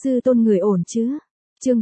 Sư tôn người ổn chứ? Chương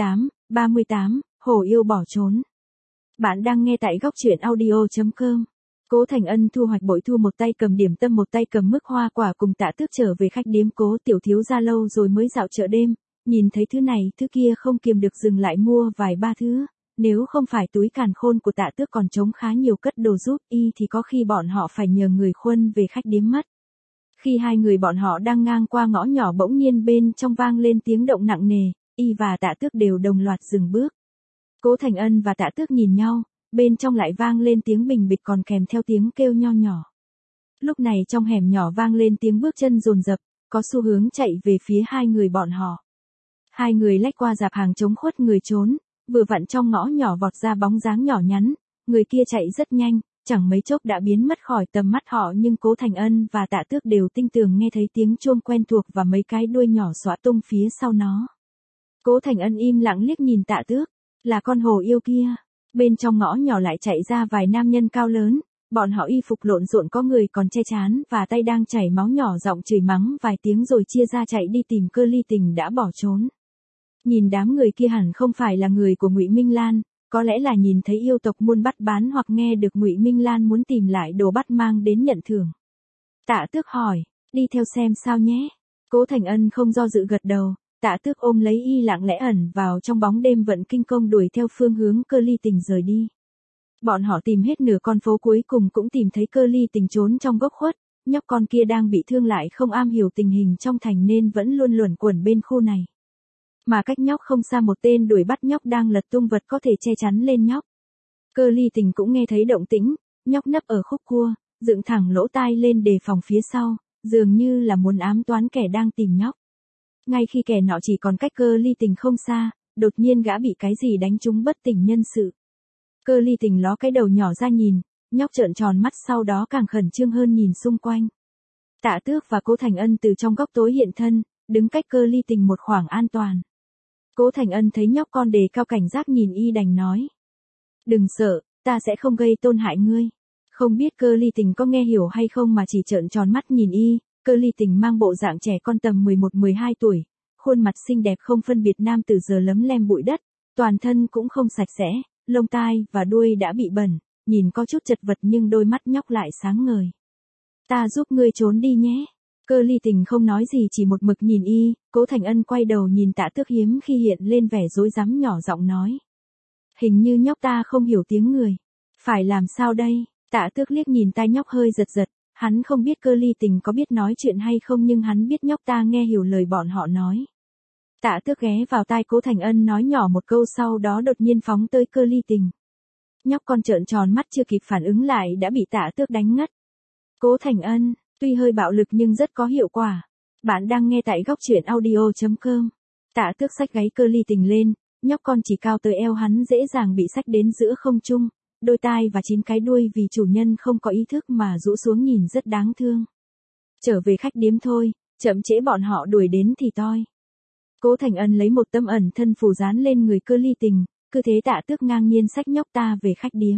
38, Hồ yêu bỏ trốn. Bạn đang nghe tại góc truyện audio.com. Cố Thành Ân thu hoạch bội thu, một tay cầm điểm tâm một tay cầm mức hoa quả, cùng Tạ Tước trở về khách điếm Cố tiểu thiếu gia lâu rồi mới dạo chợ đêm, nhìn thấy thứ này thứ kia không kiềm được dừng lại mua vài ba thứ, nếu không phải túi càn khôn của Tạ Tước còn trống khá nhiều cất đồ giúp y thì có khi bọn họ phải nhờ người khuân về khách điếm mất. Khi hai người bọn họ đang ngang qua ngõ nhỏ, bỗng nhiên bên trong vang lên tiếng động nặng nề, y và Tạ Tước đều đồng loạt dừng bước. Cố Thành Ân và Tạ Tước nhìn nhau, bên trong lại vang lên tiếng bình bịch còn kèm theo tiếng kêu nho nhỏ. Lúc này trong hẻm nhỏ vang lên tiếng bước chân dồn dập, có xu hướng chạy về phía hai người bọn họ. Hai người lách qua rạp hàng chống khuất người trốn, vừa vặn trong ngõ nhỏ vọt ra bóng dáng nhỏ nhắn, người kia chạy rất nhanh, chẳng mấy chốc đã biến mất khỏi tầm mắt họ, nhưng Cố Thành Ân và Tạ Tước đều tinh tường nghe thấy tiếng chuông quen thuộc và mấy cái đuôi nhỏ xõa tung phía sau nó. Cố Thành Ân im lặng liếc nhìn Tạ Tước, là con hồ yêu kia. Bên trong ngõ nhỏ lại chạy ra vài nam nhân cao lớn, bọn họ y phục lộn xộn, có người còn che trán và tay đang chảy máu, nhỏ giọng chửi mắng vài tiếng rồi chia ra chạy đi tìm Cơ Ly Tình đã bỏ trốn. Nhìn đám người kia hẳn không phải là người của Ngụy Minh Lan, có lẽ là nhìn thấy yêu tộc muôn bắt bán hoặc nghe được Ngụy Minh Lan muốn tìm lại đồ bắt mang đến nhận thưởng. Tạ Tước hỏi, đi theo xem sao nhé. Cố Thành Ân không do dự gật đầu. Tạ Tước ôm lấy y lặng lẽ ẩn vào trong bóng đêm, vận kinh công đuổi theo phương hướng Cơ Ly Tình rời đi. Bọn họ tìm hết nửa con phố, cuối cùng cũng tìm thấy Cơ Ly Tình trốn trong góc khuất. Nhóc con kia đang bị thương, lại không am hiểu tình hình trong thành nên vẫn luôn luẩn quẩn bên khu này. Mà cách nhóc không xa, một tên đuổi bắt nhóc đang lật tung vật có thể che chắn lên nhóc. Cơ Ly Tình cũng nghe thấy động tĩnh, nhóc nấp ở khúc cua, dựng thẳng lỗ tai lên đề phòng phía sau, dường như là muốn ám toán kẻ đang tìm nhóc. Ngay khi kẻ nọ chỉ còn cách Cơ Ly Tình không xa, đột nhiên gã bị cái gì đánh trúng bất tỉnh nhân sự. Cơ Ly Tình ló cái đầu nhỏ ra nhìn, nhóc trợn tròn mắt, sau đó càng khẩn trương hơn nhìn xung quanh. Tạ Tước và Cố Thành Ân từ trong góc tối hiện thân, đứng cách Cơ Ly Tình một khoảng an toàn. Cố Thành Ân thấy nhóc con đề cao cảnh giác nhìn y, đành nói: đừng sợ, ta sẽ không gây tổn hại ngươi. Không biết Cơ Ly Tình có nghe hiểu hay không mà chỉ trợn tròn mắt nhìn y. Cơ Ly Tình mang bộ dạng trẻ con tầm 11-12 tuổi, khuôn mặt xinh đẹp không phân biệt nam tử, giờ lấm lem bụi đất, toàn thân cũng không sạch sẽ, lông tai và đuôi đã bị bẩn, nhìn có chút chật vật nhưng đôi mắt nhóc lại sáng ngời. Ta giúp ngươi trốn đi nhé. Cơ Ly Tình không nói gì, chỉ một mực nhìn y. Cố Thành Ân quay đầu nhìn Tạ Tước, hiếm khi hiện lên vẻ rối rắm, nhỏ giọng nói: hình như nhóc ta không hiểu tiếng người. Phải làm sao đây? Tạ Tước liếc nhìn tai nhóc hơi giật giật. Hắn không biết Cơ Ly Tình có biết nói chuyện hay không, nhưng hắn biết nhóc ta nghe hiểu lời bọn họ nói. Tạ Tước ghé vào tai Cố Thành Ân nói nhỏ một câu, sau đó đột nhiên phóng tới Cơ Ly Tình. Nhóc con trợn tròn mắt, chưa kịp phản ứng lại đã bị Tạ Tước đánh ngất. Cố Thành Ân, tuy hơi bạo lực nhưng rất có hiệu quả. Bạn đang nghe tại góc truyện audio.com. Tạ Tước xách gáy Cơ Ly Tình lên, nhóc con chỉ cao tới eo hắn dễ dàng bị xách đến giữa không trung. Đôi tai và 9 cái đuôi vì chủ nhân không có ý thức mà rũ xuống, nhìn rất đáng thương. Trở về khách điếm thôi, chậm trễ bọn họ đuổi đến thì toi. Cố Thành Ân lấy một tấm ẩn thân phù dán lên người Cơ Ly Tình, cứ thế Tạ Tước ngang nhiên xách nhóc ta về khách điếm.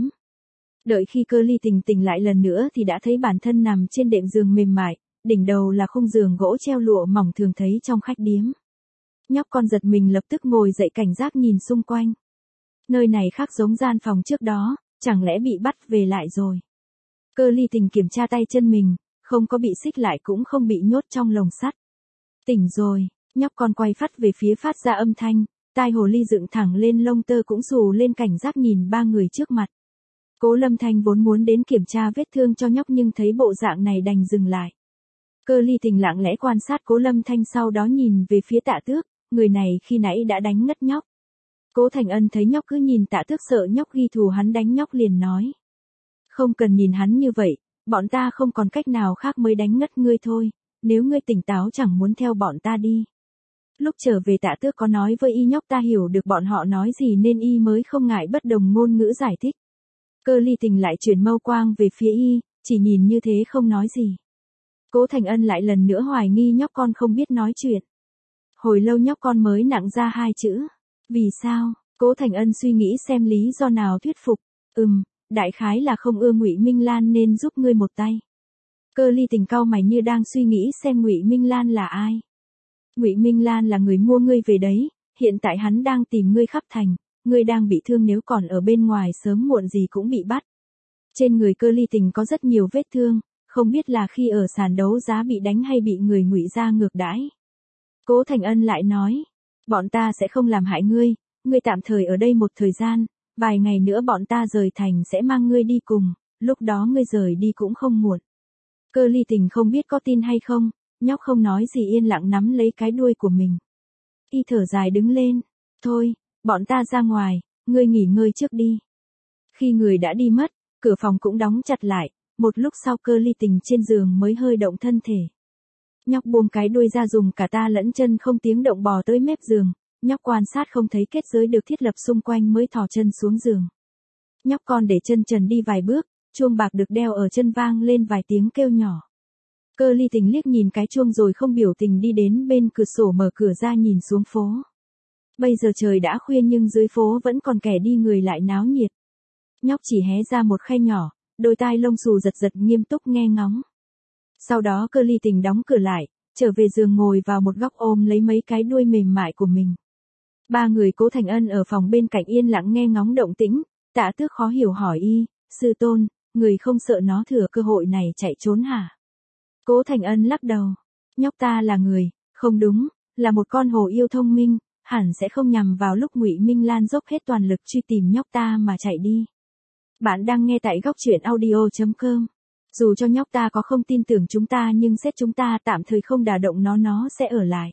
Đợi khi Cơ Ly Tình tỉnh lại lần nữa thì đã thấy bản thân nằm trên đệm giường mềm mại, đỉnh đầu là khung giường gỗ treo lụa mỏng thường thấy trong khách điếm. Nhóc con giật mình, lập tức ngồi dậy cảnh giác nhìn xung quanh. Nơi này khác giống gian phòng trước đó. Chẳng lẽ bị bắt về lại rồi? Cơ Ly Tình kiểm tra tay chân mình, không có bị xích lại cũng không bị nhốt trong lồng sắt. Tỉnh rồi, nhóc con quay phát về phía phát ra âm thanh, tai hồ ly dựng thẳng lên, lông tơ cũng xù lên, cảnh giác nhìn ba người trước mặt. Cố Lâm Thanh vốn muốn đến kiểm tra vết thương cho nhóc nhưng thấy bộ dạng này đành dừng lại. Cơ Ly Tình lặng lẽ quan sát Cố Lâm Thanh, sau đó nhìn về phía Tạ Tước, người này khi nãy đã đánh ngất nhóc. Cố Thành Ân thấy nhóc cứ nhìn Tạ Tước, sợ nhóc ghi thù hắn đánh nhóc, liền nói: không cần nhìn hắn như vậy, bọn ta không còn cách nào khác mới đánh ngất ngươi thôi, nếu ngươi tỉnh táo chẳng muốn theo bọn ta đi. Lúc trở về Tạ Tước có nói với y nhóc ta hiểu được bọn họ nói gì nên y mới không ngại bất đồng ngôn ngữ giải thích. Cơ Ly Tình lại chuyển mâu quang về phía y, chỉ nhìn như thế không nói gì. Cố Thành Ân lại lần nữa hoài nghi nhóc con không biết nói chuyện. Hồi lâu nhóc con mới nặng ra hai chữ: vì sao? Cố Thành Ân suy nghĩ xem lý do nào thuyết phục. Đại khái là không ưa Ngụy Minh Lan nên giúp ngươi một tay. Cơ Ly Tình cau mày như đang suy nghĩ xem Ngụy Minh Lan là ai. Ngụy Minh Lan là người mua ngươi về đấy, hiện tại hắn đang tìm ngươi khắp thành, ngươi đang bị thương nếu còn ở bên ngoài sớm muộn gì cũng bị bắt. Trên người Cơ Ly Tình có rất nhiều vết thương, không biết là khi ở sàn đấu giá bị đánh hay bị người Ngụy gia ngược đãi. Cố Thành Ân lại nói, bọn ta sẽ không làm hại ngươi, ngươi tạm thời ở đây một thời gian, vài ngày nữa bọn ta rời thành sẽ mang ngươi đi cùng, lúc đó ngươi rời đi cũng không muộn. Cơ Ly Tình không biết có tin hay không, nhóc không nói gì yên lặng nắm lấy cái đuôi của mình. Y thở dài đứng lên, thôi, bọn ta ra ngoài, ngươi nghỉ ngơi trước đi. Khi người đã đi mất, cửa phòng cũng đóng chặt lại, một lúc sau Cơ Ly Tình trên giường mới hơi động thân thể. Nhóc buông cái đuôi ra dùng cả ta lẫn chân không tiếng động bò tới mép giường, nhóc quan sát không thấy kết giới được thiết lập xung quanh mới thò chân xuống giường. Nhóc con để chân trần đi vài bước, chuông bạc được đeo ở chân vang lên vài tiếng kêu nhỏ. Cơ Ly Tình liếc nhìn cái chuông rồi không biểu tình đi đến bên cửa sổ mở cửa ra nhìn xuống phố. Bây giờ trời đã khuya nhưng dưới phố vẫn còn kẻ đi người lại náo nhiệt. Nhóc chỉ hé ra một khe nhỏ, đôi tai lông xù giật giật nghiêm túc nghe ngóng. Sau đó Cơ Ly Tình đóng cửa lại, trở về giường ngồi vào một góc ôm lấy mấy cái đuôi mềm mại của mình. Ba người Cố Thành Ân ở phòng bên cạnh yên lặng nghe ngóng động tĩnh, Tạ Tước khó hiểu hỏi y, sư tôn, người không sợ nó thừa cơ hội này chạy trốn hả? Cố Thành Ân lắc đầu, nhóc ta là người, không đúng, là một con hồ yêu thông minh, hẳn sẽ không nhằm vào lúc Ngụy Minh Lan dốc hết toàn lực truy tìm nhóc ta mà chạy đi. Bạn đang nghe tại góc truyện audio.com. Dù cho nhóc ta có không tin tưởng chúng ta nhưng xét chúng ta tạm thời không đả động nó sẽ ở lại.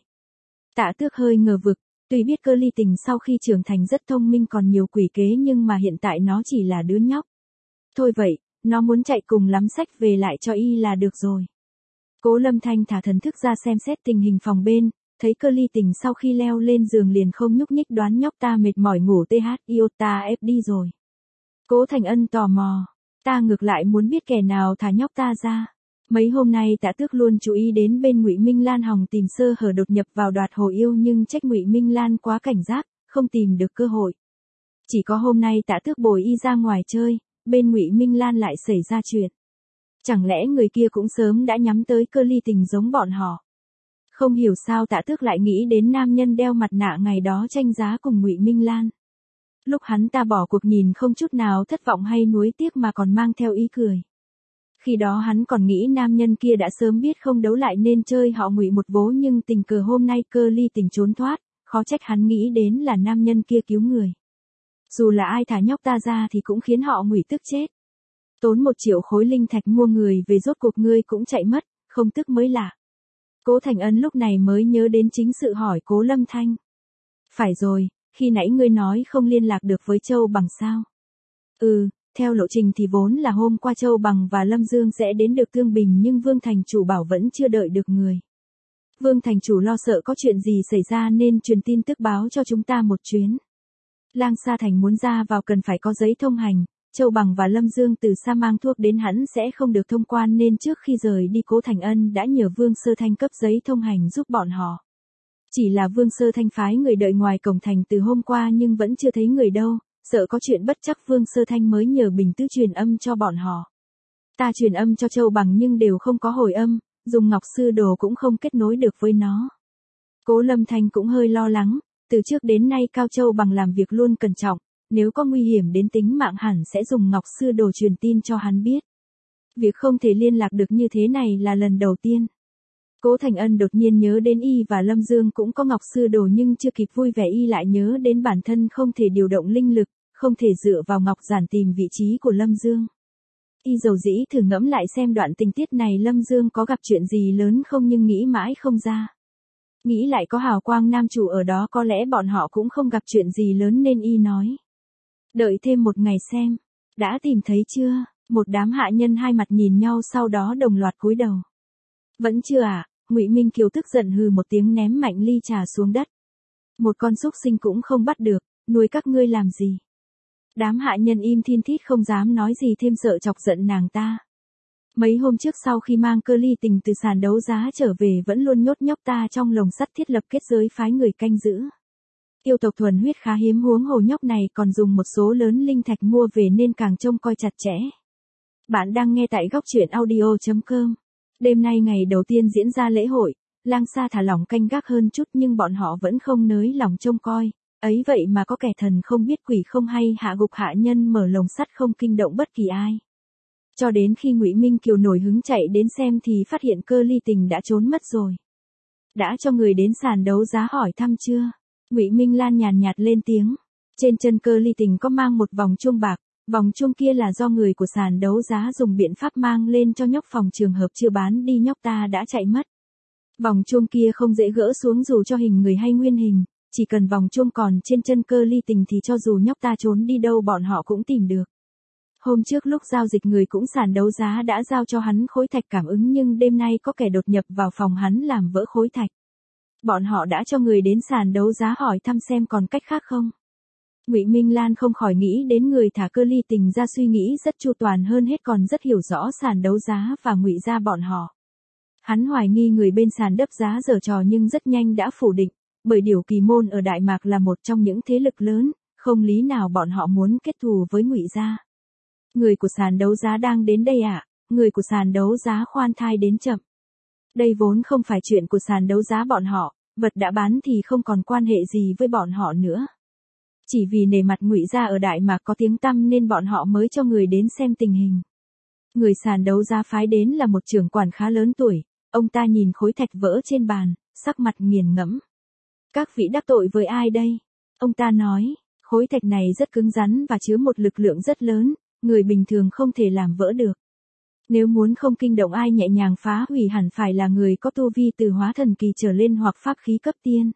Tạ Tước hơi ngờ vực, tuy biết Cơ Ly Tình sau khi trưởng thành rất thông minh còn nhiều quỷ kế nhưng mà hiện tại nó chỉ là đứa nhóc. Thôi vậy, nó muốn chạy cùng lắm sách về lại cho y là được rồi. Cố Lâm Thanh thả thần thức ra xem xét tình hình phòng bên, thấy Cơ Ly Tình sau khi leo lên giường liền không nhúc nhích đoán nhóc ta mệt mỏi ngủ iota ép đi rồi. Cố Thành Ân tò mò, ta ngược lại muốn biết kẻ nào thả nhóc ta ra. Mấy hôm nay Tạ Tước luôn chú ý đến bên Ngụy Minh Lan hòng tìm sơ hở đột nhập vào đoạt hồ yêu nhưng trách Ngụy Minh Lan quá cảnh giác, không tìm được cơ hội. Chỉ có hôm nay Tạ Tước bồi y ra ngoài chơi, bên Ngụy Minh Lan lại xảy ra chuyện. Chẳng lẽ người kia cũng sớm đã nhắm tới Cơ Ly Tình giống bọn họ? Không hiểu sao Tạ Tước lại nghĩ đến nam nhân đeo mặt nạ ngày đó tranh giá cùng Ngụy Minh Lan. Lúc hắn ta bỏ cuộc nhìn không chút nào thất vọng hay nuối tiếc mà còn mang theo ý cười. Khi đó hắn còn nghĩ nam nhân kia đã sớm biết không đấu lại nên chơi họ Ngụy một vố nhưng tình cờ hôm nay Cơ Ly Tình trốn thoát, khó trách hắn nghĩ đến là nam nhân kia cứu người. Dù là ai thả nhóc ta ra thì cũng khiến họ Ngụy tức chết. Tốn 1 triệu khối linh thạch mua người về rốt cuộc ngươi cũng chạy mất, không tức mới lạ. Cố Thành Ân lúc này mới nhớ đến chính sự hỏi Cố Lâm Thanh. Phải rồi, khi nãy ngươi nói không liên lạc được với Châu Bằng sao? Theo lộ trình thì vốn là hôm qua Châu Bằng và Lâm Dương sẽ đến được Tương Bình nhưng Vương Thành Chủ bảo vẫn chưa đợi được người. Vương Thành Chủ lo sợ có chuyện gì xảy ra nên truyền tin tức báo cho chúng ta một chuyến. Lang Sa Thành muốn ra vào cần phải có giấy thông hành, Châu Bằng và Lâm Dương từ xa mang thuốc đến hẳn sẽ không được thông quan nên trước khi rời đi Cố Thành Ân đã nhờ Vương Sơ Thanh cấp giấy thông hành giúp bọn họ. Chỉ là Vương Sơ Thanh phái người đợi ngoài cổng thành từ hôm qua nhưng vẫn chưa thấy người đâu, sợ có chuyện bất chắc Vương Sơ Thanh mới nhờ Bình Tứ truyền âm cho bọn họ. Ta truyền âm cho Châu Bằng nhưng đều không có hồi âm, dùng Ngọc Sư Đồ cũng không kết nối được với nó. Cố Lâm Thanh cũng hơi lo lắng, từ trước đến nay Cao Châu Bằng làm việc luôn cẩn trọng, nếu có nguy hiểm đến tính mạng hẳn sẽ dùng Ngọc Sư Đồ truyền tin cho hắn biết. Việc không thể liên lạc được như thế này là lần đầu tiên. Cố Thành Ân đột nhiên nhớ đến y và Lâm Dương cũng có Ngọc Sư Đồ nhưng chưa kịp vui vẻ y lại nhớ đến bản thân không thể điều động linh lực, không thể dựa vào Ngọc Giản tìm vị trí của Lâm Dương. Y dầu dĩ thử ngẫm lại xem đoạn tình tiết này Lâm Dương có gặp chuyện gì lớn không nhưng nghĩ mãi không ra. Nghĩ lại có Hào Quang Nam Chủ ở đó có lẽ bọn họ cũng không gặp chuyện gì lớn nên y nói. Đợi thêm một ngày xem. Đã tìm thấy chưa? Một đám hạ nhân hai mặt nhìn nhau sau đó đồng loạt cúi đầu. Vẫn chưa à? Ngụy Minh Kiều tức giận hừ một tiếng ném mạnh ly trà xuống đất. Một con súc sinh cũng không bắt được, nuôi các ngươi làm gì? Đám hạ nhân im thin thít không dám nói gì thêm sợ chọc giận nàng ta. Mấy hôm trước sau khi mang Cơ Ly Tình từ sàn đấu giá trở về vẫn luôn nhốt nhóc ta trong lồng sắt thiết lập kết giới phái người canh giữ. Yêu tộc thuần huyết khá hiếm huống hồ nhóc này còn dùng một số lớn linh thạch mua về nên càng trông coi chặt chẽ. Bạn đang nghe tại góc truyện audio.com. Đêm nay ngày đầu tiên diễn ra lễ hội, Lang Sa thả lỏng canh gác hơn chút nhưng bọn họ vẫn không nới lòng trông coi, ấy vậy mà có kẻ thần không biết quỷ không hay hạ gục hạ nhân mở lồng sắt không kinh động bất kỳ ai. Cho đến khi Ngụy Minh Kiều nổi hứng chạy đến xem thì phát hiện Cơ Ly Tình đã trốn mất rồi. Đã cho người đến sàn đấu giá hỏi thăm chưa? Ngụy Minh Lan nhàn nhạt lên tiếng. Trên chân Cơ Ly Tình có mang một vòng chuông bạc, vòng chuông kia là do người của sàn đấu giá dùng biện pháp mang lên cho nhóc phòng trường hợp chưa bán đi, nhóc ta đã chạy mất. Vòng chuông kia không dễ gỡ xuống dù cho hình người hay nguyên hình, chỉ cần vòng chuông còn trên chân Cơ Ly Tình thì cho dù nhóc ta trốn đi đâu bọn họ cũng tìm được. Hôm trước lúc giao dịch người cũng sàn đấu giá đã giao cho hắn khối thạch cảm ứng nhưng đêm nay có kẻ đột nhập vào phòng hắn làm vỡ khối thạch. Bọn họ đã cho người đến sàn đấu giá hỏi thăm xem còn cách khác không. Ngụy Minh Lan không khỏi nghĩ đến người thả Cơ Ly Tình ra, suy nghĩ rất chu toàn hơn hết, còn rất hiểu rõ sàn đấu giá và Ngụy gia bọn họ. Hắn hoài nghi người bên sàn đấp giá giở trò nhưng rất nhanh đã phủ định, bởi Điểu Kỳ môn ở Đại Mạc là một trong những thế lực lớn, không lý nào bọn họ muốn kết thù với Ngụy gia. Người của sàn đấu giá đang đến đây ạ, người của sàn đấu giá khoan thai đến chậm. Đây vốn không phải chuyện của sàn đấu giá bọn họ, vật đã bán thì không còn quan hệ gì với bọn họ nữa. Chỉ vì nể mặt Ngụy gia ở Đại Mạc có tiếng tăm nên bọn họ mới cho người đến xem tình hình. Người sàn đấu giá phái đến là một trưởng quản khá lớn tuổi, ông ta nhìn khối thạch vỡ trên bàn, sắc mặt nghiền ngẫm. Các vị đắc tội với ai đây? Ông ta nói, khối thạch này rất cứng rắn và chứa một lực lượng rất lớn, người bình thường không thể làm vỡ được. Nếu muốn không kinh động ai nhẹ nhàng phá hủy hẳn phải là người có tu vi từ hóa thần kỳ trở lên hoặc pháp khí cấp tiên.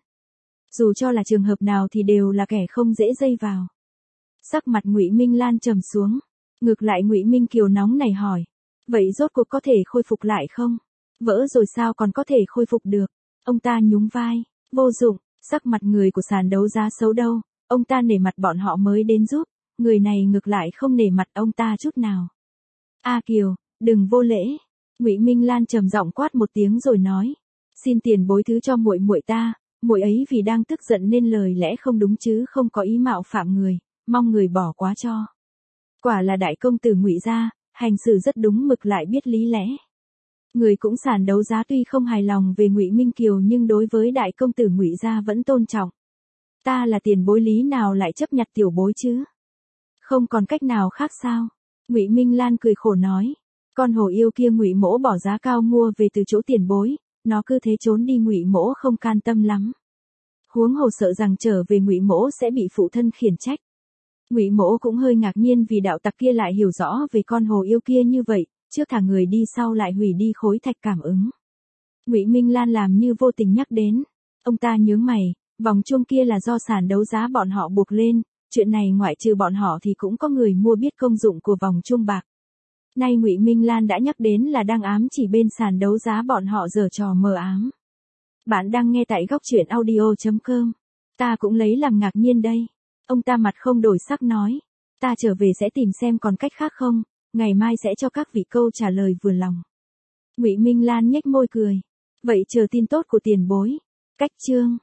Dù cho là trường hợp nào thì đều là kẻ không dễ dây vào. Sắc mặt Ngụy Minh Lan trầm xuống. Ngược lại Ngụy Minh Kiều nóng này hỏi. Vậy rốt cuộc có thể khôi phục lại không? Vỡ rồi sao còn có thể khôi phục được? Ông ta nhún vai. Vô dụng, sắc mặt người của sàn đấu giá xấu đâu. Ông ta nể mặt bọn họ mới đến giúp. Người này ngược lại không nể mặt ông ta chút nào. A Kiều, đừng vô lễ. Ngụy Minh Lan trầm giọng quát một tiếng rồi nói. Xin tiền bối thứ cho muội muội ta. Muội ấy vì đang tức giận nên lời lẽ không đúng chứ không có ý mạo phạm người, mong người bỏ quá cho. Quả là đại công tử Ngụy gia, hành xử rất đúng mực lại biết lý lẽ. Người cũng sàn đấu giá tuy không hài lòng về Ngụy Minh Kiều nhưng đối với đại công tử Ngụy gia vẫn tôn trọng. Ta là tiền bối lý nào lại chấp nhặt tiểu bối chứ? Không còn cách nào khác sao? Ngụy Minh Lan cười khổ nói, con hổ yêu kia Ngụy mỗ bỏ giá cao mua về từ chỗ tiền bối. Nó cứ thế trốn đi, Ngụy mỗ không can tâm lắm. Huống hồ sợ rằng trở về Ngụy mỗ sẽ bị phụ thân khiển trách. Ngụy mỗ cũng hơi ngạc nhiên vì đạo tặc kia lại hiểu rõ về con hồ yêu kia như vậy, trước thả người đi sau lại hủy đi khối thạch cảm ứng. Ngụy Minh Lan làm như vô tình nhắc đến. Ông ta nhướng mày, vòng chuông kia là do sàn đấu giá bọn họ buộc lên, chuyện này ngoại trừ bọn họ thì cũng có người mua biết công dụng của vòng chuông bạc. Nay Ngụy Minh Lan đã nhắc đến là đang ám chỉ bên sàn đấu giá bọn họ giở trò mờ ám. Bạn đang nghe tại góc truyện audio.com. Ta cũng lấy làm ngạc nhiên đây. Ông ta mặt không đổi sắc nói. Ta trở về sẽ tìm xem còn cách khác không, ngày mai sẽ cho các vị câu trả lời vừa lòng. Ngụy Minh Lan nhếch môi cười. Vậy chờ tin tốt của tiền bối. Cách chương.